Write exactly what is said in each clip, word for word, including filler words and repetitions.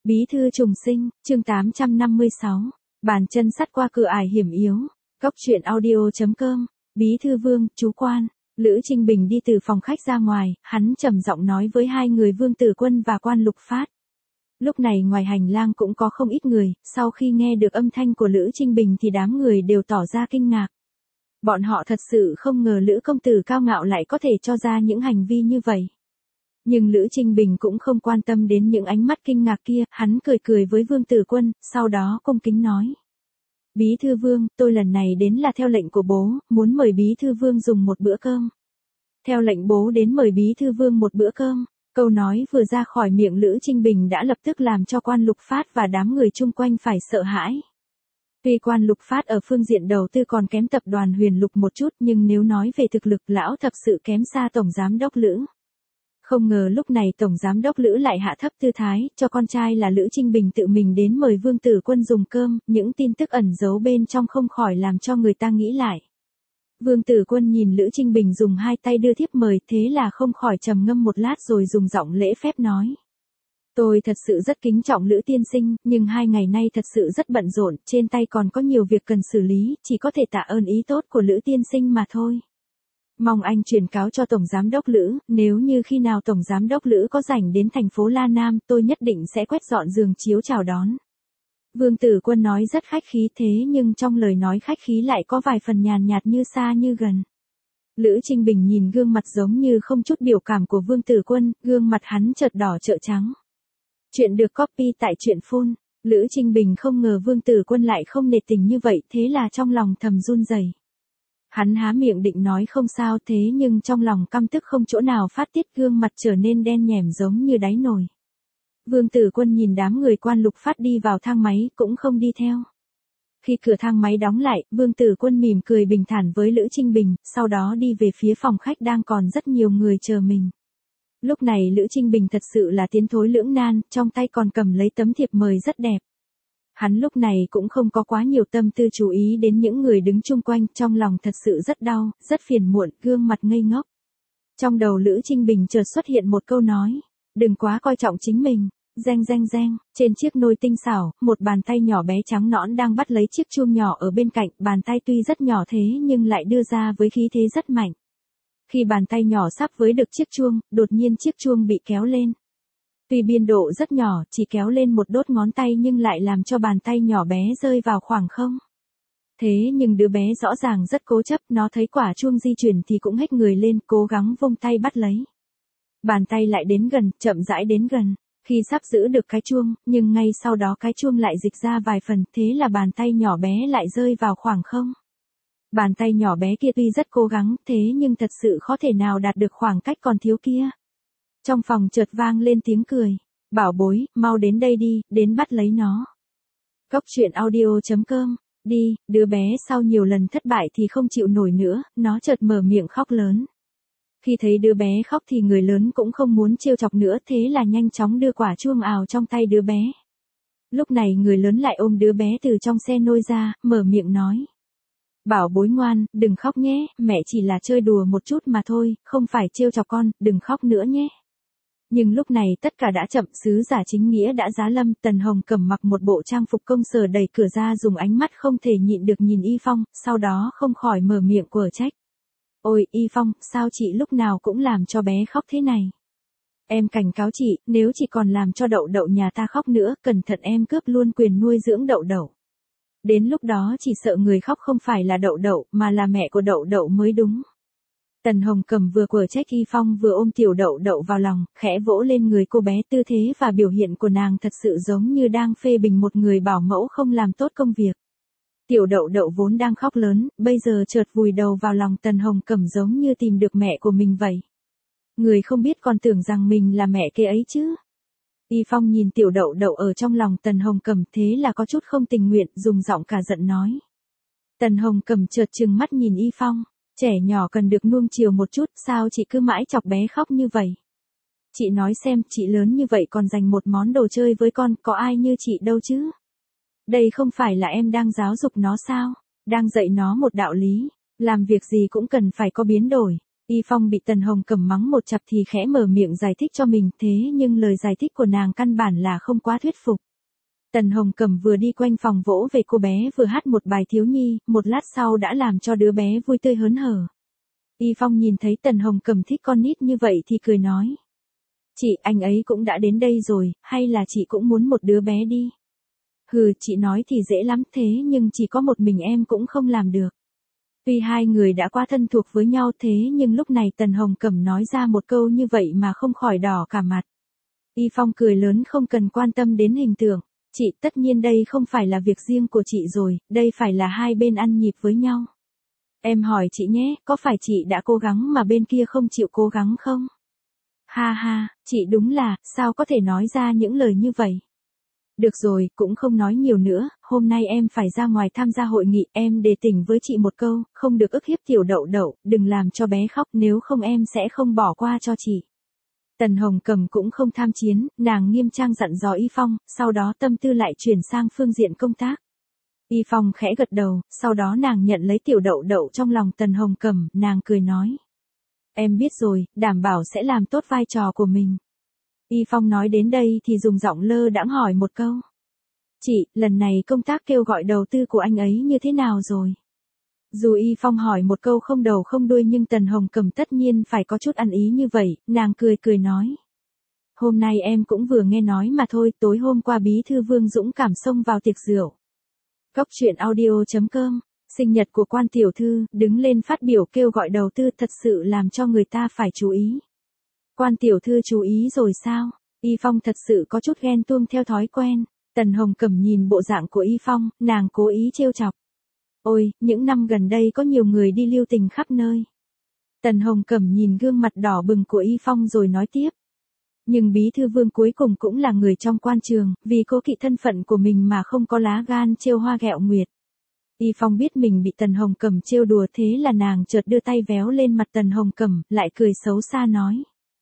Bí thư trùng sinh, chương tám trăm năm mươi sáu. Bàn chân sắt qua cửa ải hiểm yếu. Cốc truyện audio.com. Bí thư Vương, chú quan. Lữ Trinh Bình đi từ phòng khách ra ngoài, hắn trầm giọng nói với hai người Vương Tử Quân và Quan Lục Phát. Lúc này ngoài hành lang cũng có không ít người, sau khi nghe được âm thanh của Lữ Trinh Bình thì đám người đều tỏ ra kinh ngạc. Bọn họ thật sự không ngờ Lữ công tử cao ngạo lại có thể cho ra những hành vi như vậy. Nhưng Lữ Trinh Bình cũng không quan tâm đến những ánh mắt kinh ngạc kia, hắn cười cười với Vương Tử Quân, sau đó cung kính nói. Bí thư Vương, tôi lần này đến là theo lệnh của bố, muốn mời Bí thư Vương dùng một bữa cơm. Theo lệnh bố đến mời Bí thư Vương một bữa cơm, câu nói vừa ra khỏi miệng Lữ Trinh Bình đã lập tức làm cho Quan Lục Phát và đám người chung quanh phải sợ hãi. Tuy Quan Lục Phát ở phương diện đầu tư còn kém tập đoàn Huyền Lục một chút, nhưng nếu nói về thực lực lão thật sự kém xa Tổng Giám đốc Lữ. Không ngờ lúc này Tổng Giám đốc Lữ lại hạ thấp tư thái, cho con trai là Lữ Trinh Bình tự mình đến mời Vương Tử Quân dùng cơm, những tin tức ẩn giấu bên trong không khỏi làm cho người ta nghĩ lại. Vương Tử Quân nhìn Lữ Trinh Bình dùng hai tay đưa thiếp mời, thế là không khỏi trầm ngâm một lát rồi dùng giọng lễ phép nói. Tôi thật sự rất kính trọng Lữ tiên sinh, nhưng hai ngày nay thật sự rất bận rộn, trên tay còn có nhiều việc cần xử lý, chỉ có thể tạ ơn ý tốt của Lữ tiên sinh mà thôi. Mong anh truyền cáo cho Tổng Giám đốc Lữ, nếu như khi nào Tổng Giám đốc Lữ có rảnh đến thành phố La Nam, tôi nhất định sẽ quét dọn giường chiếu chào đón. Vương Tử Quân nói rất khách khí thế nhưng trong lời nói khách khí lại có vài phần nhàn nhạt như xa như gần. Lữ Trinh Bình nhìn gương mặt giống như không chút biểu cảm của Vương Tử Quân, gương mặt hắn chợt đỏ chợ trắng. Chuyện được copy tại truyện phun. Lữ Trinh Bình không ngờ Vương Tử Quân lại không nể tình như vậy, thế là trong lòng thầm run rẩy. Hắn há miệng định nói không sao thế nhưng trong lòng căm tức không chỗ nào phát tiết, gương mặt trở nên đen nhẻm giống như đáy nồi. Vương Tử Quân nhìn đám người Quan Lục Phát đi vào thang máy cũng không đi theo. Khi cửa thang máy đóng lại, Vương Tử Quân mỉm cười bình thản với Lữ Trinh Bình, sau đó đi về phía phòng khách đang còn rất nhiều người chờ mình. Lúc này Lữ Trinh Bình thật sự là tiến thối lưỡng nan, trong tay còn cầm lấy tấm thiệp mời rất đẹp. Hắn lúc này cũng không có quá nhiều tâm tư chú ý đến những người đứng chung quanh, trong lòng thật sự rất đau, rất phiền muộn, gương mặt ngây ngốc. Trong đầu Lữ Trinh Bình chợt xuất hiện một câu nói, đừng quá coi trọng chính mình. Reng reng reng, trên chiếc nồi tinh xảo, một bàn tay nhỏ bé trắng nõn đang bắt lấy chiếc chuông nhỏ ở bên cạnh, bàn tay tuy rất nhỏ thế nhưng lại đưa ra với khí thế rất mạnh. Khi bàn tay nhỏ sắp với được chiếc chuông, đột nhiên chiếc chuông bị kéo lên. Tuy biên độ rất nhỏ, chỉ kéo lên một đốt ngón tay nhưng lại làm cho bàn tay nhỏ bé rơi vào khoảng không. Thế nhưng đứa bé rõ ràng rất cố chấp, nó thấy quả chuông di chuyển thì cũng hét người lên, cố gắng vung tay bắt lấy. Bàn tay lại đến gần, chậm rãi đến gần. Khi sắp giữ được cái chuông, nhưng ngay sau đó cái chuông lại dịch ra vài phần, thế là bàn tay nhỏ bé lại rơi vào khoảng không. Bàn tay nhỏ bé kia tuy rất cố gắng, thế nhưng thật sự khó thể nào đạt được khoảng cách còn thiếu kia. Trong phòng chợt vang lên tiếng cười. Bảo bối, mau đến đây đi, đến bắt lấy nó. Cốc truyện audio.com. Đi, đứa bé sau nhiều lần thất bại thì không chịu nổi nữa, nó chợt mở miệng khóc lớn. Khi thấy đứa bé khóc thì người lớn cũng không muốn trêu chọc nữa, thế là nhanh chóng đưa quả chuông ào trong tay đứa bé. Lúc này người lớn lại ôm đứa bé từ trong xe nôi ra, mở miệng nói. Bảo bối ngoan, đừng khóc nhé, mẹ chỉ là chơi đùa một chút mà thôi, không phải trêu chọc con, đừng khóc nữa nhé. Nhưng lúc này tất cả đã chậm, sứ giả chính nghĩa đã giá lâm, Tần Hồng Cẩm mặc một bộ trang phục công sở đẩy cửa ra dùng ánh mắt không thể nhịn được nhìn Y Phong, sau đó không khỏi mở miệng quở trách. Ôi, Y Phong, sao chị lúc nào cũng làm cho bé khóc thế này? Em cảnh cáo chị, nếu chị còn làm cho đậu đậu nhà ta khóc nữa, cẩn thận em cướp luôn quyền nuôi dưỡng đậu đậu. Đến lúc đó chỉ sợ người khóc không phải là đậu đậu, mà là mẹ của đậu đậu mới đúng. Tần Hồng Cẩm vừa quở trách Y Phong vừa ôm tiểu đậu đậu vào lòng, khẽ vỗ lên người cô bé, tư thế và biểu hiện của nàng thật sự giống như đang phê bình một người bảo mẫu không làm tốt công việc. Tiểu đậu đậu vốn đang khóc lớn, bây giờ chợt vùi đầu vào lòng Tần Hồng Cẩm giống như tìm được mẹ của mình vậy. Người không biết còn tưởng rằng mình là mẹ kế ấy chứ. Y Phong nhìn tiểu đậu đậu ở trong lòng Tần Hồng Cẩm thế là có chút không tình nguyện, dùng giọng cả giận nói. Tần Hồng Cẩm chợt trừng mắt nhìn Y Phong, trẻ nhỏ cần được nuông chiều một chút, sao chị cứ mãi chọc bé khóc như vậy? Chị nói xem, chị lớn như vậy còn dành một món đồ chơi với con, có ai như chị đâu chứ? Đây không phải là em đang giáo dục nó sao? Đang dạy nó một đạo lý, làm việc gì cũng cần phải có biến đổi. Y Phong bị Tần Hồng Cẩm mắng một chặp thì khẽ mở miệng giải thích cho mình, thế nhưng lời giải thích của nàng căn bản là không quá thuyết phục. Tần Hồng Cẩm vừa đi quanh phòng vỗ về cô bé vừa hát một bài thiếu nhi, một lát sau đã làm cho đứa bé vui tươi hớn hở. Y Phong nhìn thấy Tần Hồng Cẩm thích con nít như vậy thì cười nói. Chị, anh ấy cũng đã đến đây rồi, hay là chị cũng muốn một đứa bé đi? Hừ, chị nói thì dễ lắm, thế nhưng chỉ có một mình em cũng không làm được. Tuy hai người đã quá thân thuộc với nhau thế nhưng lúc này Tần Hồng Cẩm nói ra một câu như vậy mà không khỏi đỏ cả mặt. Y Phong cười lớn không cần quan tâm đến hình tượng. Chị, tất nhiên đây không phải là việc riêng của chị rồi, đây phải là hai bên ăn nhịp với nhau. Em hỏi chị nhé, có phải chị đã cố gắng mà bên kia không chịu cố gắng không? Ha ha, chị đúng là, sao có thể nói ra những lời như vậy? Được rồi, cũng không nói nhiều nữa, hôm nay em phải ra ngoài tham gia hội nghị, em đề tỉnh với chị một câu, không được ức hiếp tiểu đậu đậu, đừng làm cho bé khóc, nếu không em sẽ không bỏ qua cho chị. Tần Hồng Cẩm cũng không tham chiến, nàng nghiêm trang dặn dò Y Phong, sau đó tâm tư lại chuyển sang phương diện công tác. Y Phong khẽ gật đầu, sau đó nàng nhận lấy tiểu đậu đậu trong lòng Tần Hồng Cẩm, nàng cười nói. Em biết rồi, đảm bảo sẽ làm tốt vai trò của mình. Y Phong nói đến đây thì dùng giọng lơ đãng hỏi một câu. Chị, lần này công tác kêu gọi đầu tư của anh ấy như thế nào rồi? Dù Y Phong hỏi một câu không đầu không đuôi nhưng Tần Hồng Cẩm tất nhiên phải có chút ăn ý như vậy, nàng cười cười nói. Hôm nay em cũng vừa nghe nói mà thôi, tối hôm qua bí thư Vương Dũng Cảm xông vào tiệc rượu. Góc truyện audio chấm com, sinh nhật của quan tiểu thư, đứng lên phát biểu kêu gọi đầu tư thật sự làm cho người ta phải chú ý. Quan tiểu thư chú ý rồi sao? Y Phong thật sự có chút ghen tuông theo thói quen. Tần Hồng Cẩm nhìn bộ dạng của Y Phong, nàng cố ý trêu chọc. Ôi, những năm gần đây có nhiều người đi lưu tình khắp nơi. Tần Hồng Cẩm nhìn gương mặt đỏ bừng của Y Phong rồi nói tiếp. Nhưng bí thư Vương cuối cùng cũng là người trong quan trường, vì cố kỵ thân phận của mình mà không có lá gan trêu hoa ghẹo nguyệt. Y Phong biết mình bị Tần Hồng Cẩm trêu đùa thế là nàng chợt đưa tay véo lên mặt Tần Hồng Cẩm, lại cười xấu xa nói.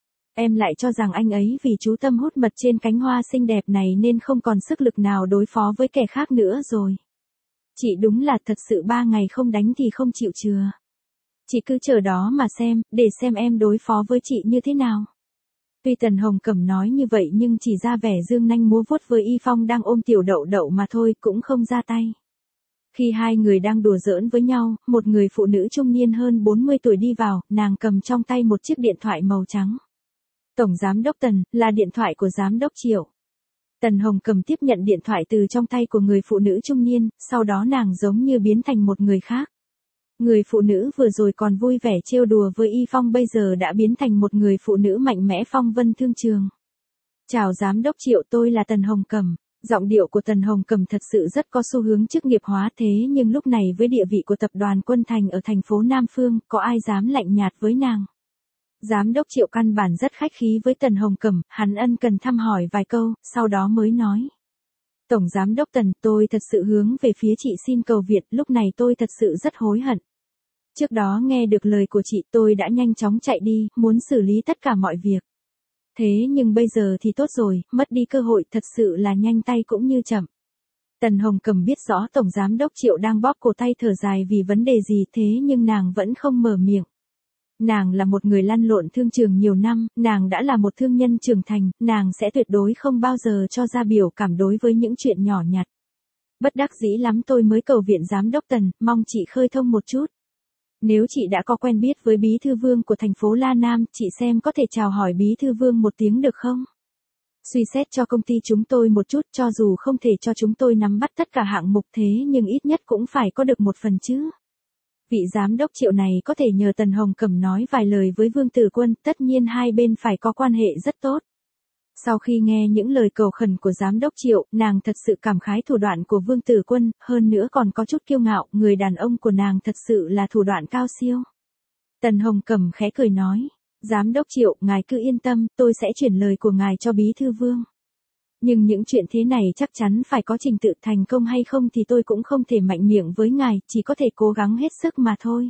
Em lại cho rằng anh ấy vì chú tâm hút mật trên cánh hoa xinh đẹp này nên không còn sức lực nào đối phó với kẻ khác nữa rồi. Chị đúng là thật sự ba ngày không đánh thì không chịu chừa. Chị cứ chờ đó mà xem, để xem em đối phó với chị như thế nào. Tuy Tần Hồng Cẩm nói như vậy nhưng chỉ ra vẻ dương nanh múa vuốt với Y Phong đang ôm tiểu đậu đậu mà thôi, cũng không ra tay. Khi hai người đang đùa giỡn với nhau, một người phụ nữ trung niên hơn bốn mươi tuổi đi vào, nàng cầm trong tay một chiếc điện thoại màu trắng. Tổng Giám đốc Tần, là điện thoại của Giám đốc Triệu. Tần Hồng Cẩm tiếp nhận điện thoại từ trong tay của người phụ nữ trung niên, sau đó nàng giống như biến thành một người khác. Người phụ nữ vừa rồi còn vui vẻ trêu đùa với Y Phong bây giờ đã biến thành một người phụ nữ mạnh mẽ phong vân thương trường. Chào Giám đốc Triệu, tôi là Tần Hồng Cẩm. Giọng điệu của Tần Hồng Cẩm thật sự rất có xu hướng chức nghiệp hóa thế nhưng lúc này với địa vị của tập đoàn Quân Thành ở thành phố Nam Phương, có ai dám lạnh nhạt với nàng. Giám đốc Triệu căn bản rất khách khí với Tần Hồng Cẩm, hắn ân cần thăm hỏi vài câu, sau đó mới nói. Tổng Giám đốc Tần, tôi thật sự hướng về phía chị xin cầu viện, lúc này tôi thật sự rất hối hận. Trước đó nghe được lời của chị tôi đã nhanh chóng chạy đi, muốn xử lý tất cả mọi việc. Thế nhưng bây giờ thì tốt rồi, mất đi cơ hội thật sự là nhanh tay cũng như chậm. Tần Hồng Cẩm biết rõ Tổng Giám đốc Triệu đang bóp cổ tay thở dài vì vấn đề gì thế nhưng nàng vẫn không mở miệng. Nàng là một người lăn lộn thương trường nhiều năm, nàng đã là một thương nhân trưởng thành, nàng sẽ tuyệt đối không bao giờ cho ra biểu cảm đối với những chuyện nhỏ nhặt. Bất đắc dĩ lắm tôi mới cầu viện Giám đốc Tần, mong chị khơi thông một chút. Nếu chị đã có quen biết với bí thư Vương của thành phố La Nam, chị xem có thể chào hỏi bí thư Vương một tiếng được không? Suy xét cho công ty chúng tôi một chút, cho dù không thể cho chúng tôi nắm bắt tất cả hạng mục thế nhưng ít nhất cũng phải có được một phần chứ. Vị Giám đốc Triệu này có thể nhờ Tần Hồng Cẩm nói vài lời với Vương Tử Quân, tất nhiên hai bên phải có quan hệ rất tốt. Sau khi nghe những lời cầu khẩn của Giám đốc Triệu, nàng thật sự cảm khái thủ đoạn của Vương Tử Quân, hơn nữa còn có chút kiêu ngạo, người đàn ông của nàng thật sự là thủ đoạn cao siêu. Tần Hồng Cẩm khẽ cười nói, Giám đốc Triệu, ngài cứ yên tâm, tôi sẽ chuyển lời của ngài cho bí thư Vương. Nhưng những chuyện thế này chắc chắn phải có trình tự thành công hay không thì tôi cũng không thể mạnh miệng với ngài, chỉ có thể cố gắng hết sức mà thôi.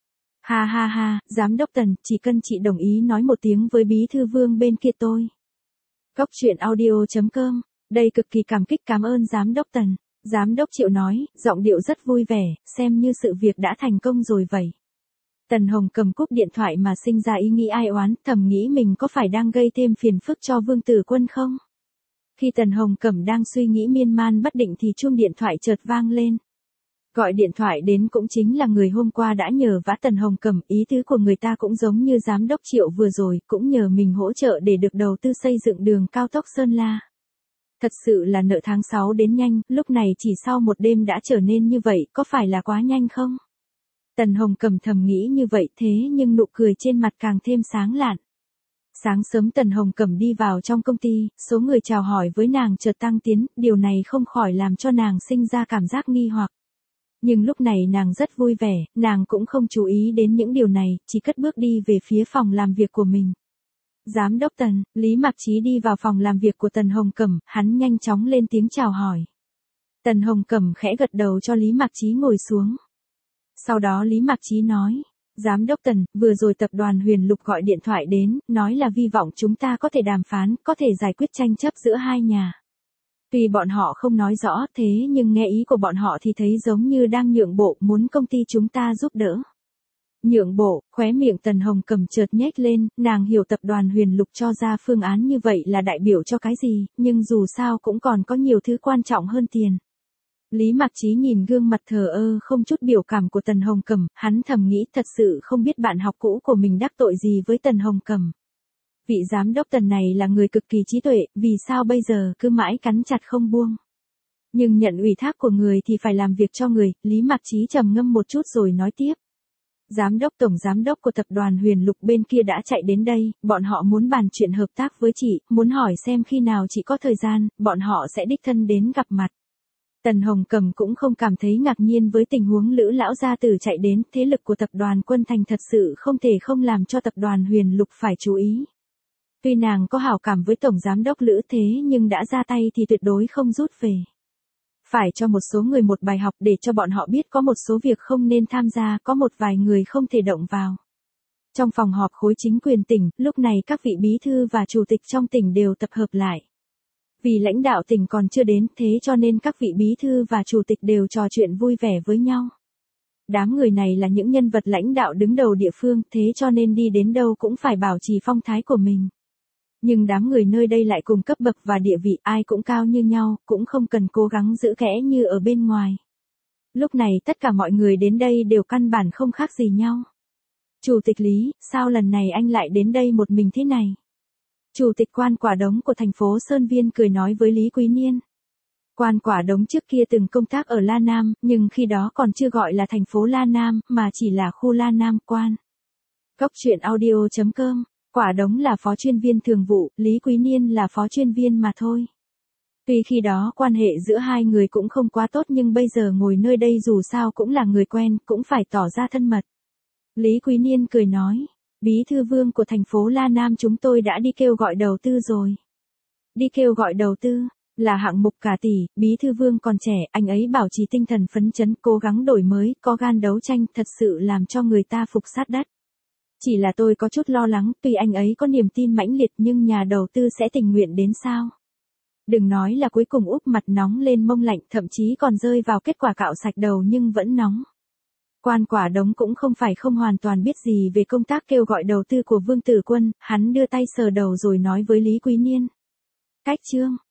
Ha ha ha, Giám đốc Tần, chỉ cần chị đồng ý nói một tiếng với bí thư Vương bên kia tôi. Góc truyện audio chấm com, đây cực kỳ cảm kích cảm ơn Giám đốc Tần. Giám đốc Triệu nói, giọng điệu rất vui vẻ, xem như sự việc đã thành công rồi vậy. Tần Hồng Cầm cúp điện thoại mà sinh ra ý nghĩ ai oán, thầm nghĩ mình có phải đang gây thêm phiền phức cho Vương Tử Quân không? Khi Tần Hồng Cầm đang suy nghĩ miên man bất định thì chuông điện thoại chợt vang lên. Gọi điện thoại đến cũng chính là người hôm qua đã nhờ vả Tần Hồng Cầm, ý tứ của người ta cũng giống như giám đốc Triệu vừa rồi, cũng nhờ mình hỗ trợ để được đầu tư xây dựng đường cao tốc Sơn La. Thật sự là nợ tháng sáu đến nhanh, lúc này chỉ sau một đêm đã trở nên như vậy, có phải là quá nhanh không? Tần Hồng Cầm thầm nghĩ như vậy, thế nhưng nụ cười trên mặt càng thêm sáng lạn. Sáng sớm Tần Hồng Cầm đi vào trong công ty, số người chào hỏi với nàng chợt tăng tiến, điều này không khỏi làm cho nàng sinh ra cảm giác nghi hoặc. Nhưng lúc này nàng rất vui vẻ, nàng cũng không chú ý đến những điều này, chỉ cất bước đi về phía phòng làm việc của mình. Giám đốc Tần, Lý Mạc Chí đi vào phòng làm việc của Tần Hồng Cầm, hắn nhanh chóng lên tiếng chào hỏi. Tần Hồng Cầm khẽ gật đầu cho Lý Mạc Chí ngồi xuống. Sau đó Lý Mạc Chí nói, Giám đốc Tần, vừa rồi tập đoàn Huyền Lục gọi điện thoại đến, nói là hy vọng chúng ta có thể đàm phán, có thể giải quyết tranh chấp giữa hai nhà. Tuy bọn họ không nói rõ thế nhưng nghe ý của bọn họ thì thấy giống như đang nhượng bộ, muốn công ty chúng ta giúp đỡ. Nhượng bộ, khóe miệng Tần Hồng Cầm chợt nhếch lên, nàng hiểu tập đoàn Huyền Lục cho ra phương án như vậy là đại biểu cho cái gì, nhưng dù sao cũng còn có nhiều thứ quan trọng hơn tiền. Lý Mạc Chí nhìn gương mặt thờ ơ không chút biểu cảm của Tần Hồng Cầm, hắn thầm nghĩ thật sự không biết bạn học cũ của mình đắc tội gì với Tần Hồng Cầm. Vị giám đốc Tần này là người cực kỳ trí tuệ, vì sao bây giờ cứ mãi cắn chặt không buông. Nhưng nhận ủy thác của người thì phải làm việc cho người, Lý Mạc Chí trầm ngâm một chút rồi nói tiếp. Giám đốc tổng giám đốc của tập đoàn Huyền Lục bên kia đã chạy đến đây, bọn họ muốn bàn chuyện hợp tác với chị, muốn hỏi xem khi nào chị có thời gian, bọn họ sẽ đích thân đến gặp mặt. Tần Hồng Cầm cũng không cảm thấy ngạc nhiên với tình huống Lữ lão gia tử chạy đến, thế lực của tập đoàn Quân Thành thật sự không thể không làm cho tập đoàn Huyền Lục phải chú ý. Tuy nàng có hảo cảm với tổng giám đốc Lữ thế nhưng đã ra tay thì tuyệt đối không rút về. Phải cho một số người một bài học để cho bọn họ biết có một số việc không nên tham gia, có một vài người không thể động vào. Trong phòng họp khối chính quyền tỉnh, lúc này các vị bí thư và chủ tịch trong tỉnh đều tập hợp lại. Vì lãnh đạo tỉnh còn chưa đến, thế cho nên các vị bí thư và chủ tịch đều trò chuyện vui vẻ với nhau. Đám người này là những nhân vật lãnh đạo đứng đầu địa phương, thế cho nên đi đến đâu cũng phải bảo trì phong thái của mình. Nhưng đám người nơi đây lại cùng cấp bậc và địa vị, ai cũng cao như nhau, cũng không cần cố gắng giữ kẽ như ở bên ngoài. Lúc này tất cả mọi người đến đây đều căn bản không khác gì nhau. Chủ tịch Lý, sao lần này anh lại đến đây một mình thế này? Chủ tịch Quan Quả Đống của thành phố Sơn Viên cười nói với Lý Quý Niên. Quan Quả Đống trước kia từng công tác ở La Nam, nhưng khi đó còn chưa gọi là thành phố La Nam, mà chỉ là khu La Nam Quan. Cốc truyện audio chấm com. Quả Đống là phó chuyên viên thường vụ, Lý Quý Niên là phó chuyên viên mà thôi. Tuy khi đó quan hệ giữa hai người cũng không quá tốt nhưng bây giờ ngồi nơi đây dù sao cũng là người quen, cũng phải tỏ ra thân mật. Lý Quý Niên cười nói, Bí thư Vương của thành phố La Nam chúng tôi đã đi kêu gọi đầu tư rồi. Đi kêu gọi đầu tư, là hạng mục cả tỷ, Bí thư Vương còn trẻ, anh ấy bảo trì tinh thần phấn chấn, cố gắng đổi mới, có gan đấu tranh, thật sự làm cho người ta phục sát đất. Chỉ là tôi có chút lo lắng, tuy anh ấy có niềm tin mãnh liệt nhưng nhà đầu tư sẽ tình nguyện đến sao? Đừng nói là cuối cùng úp mặt nóng lên mông lạnh, thậm chí còn rơi vào kết quả cạo sạch đầu nhưng vẫn nóng. Quan Quả Đống cũng không phải không hoàn toàn biết gì về công tác kêu gọi đầu tư của Vương Tử Quân, hắn đưa tay sờ đầu rồi nói với Lý Quý Niên. Cách chương,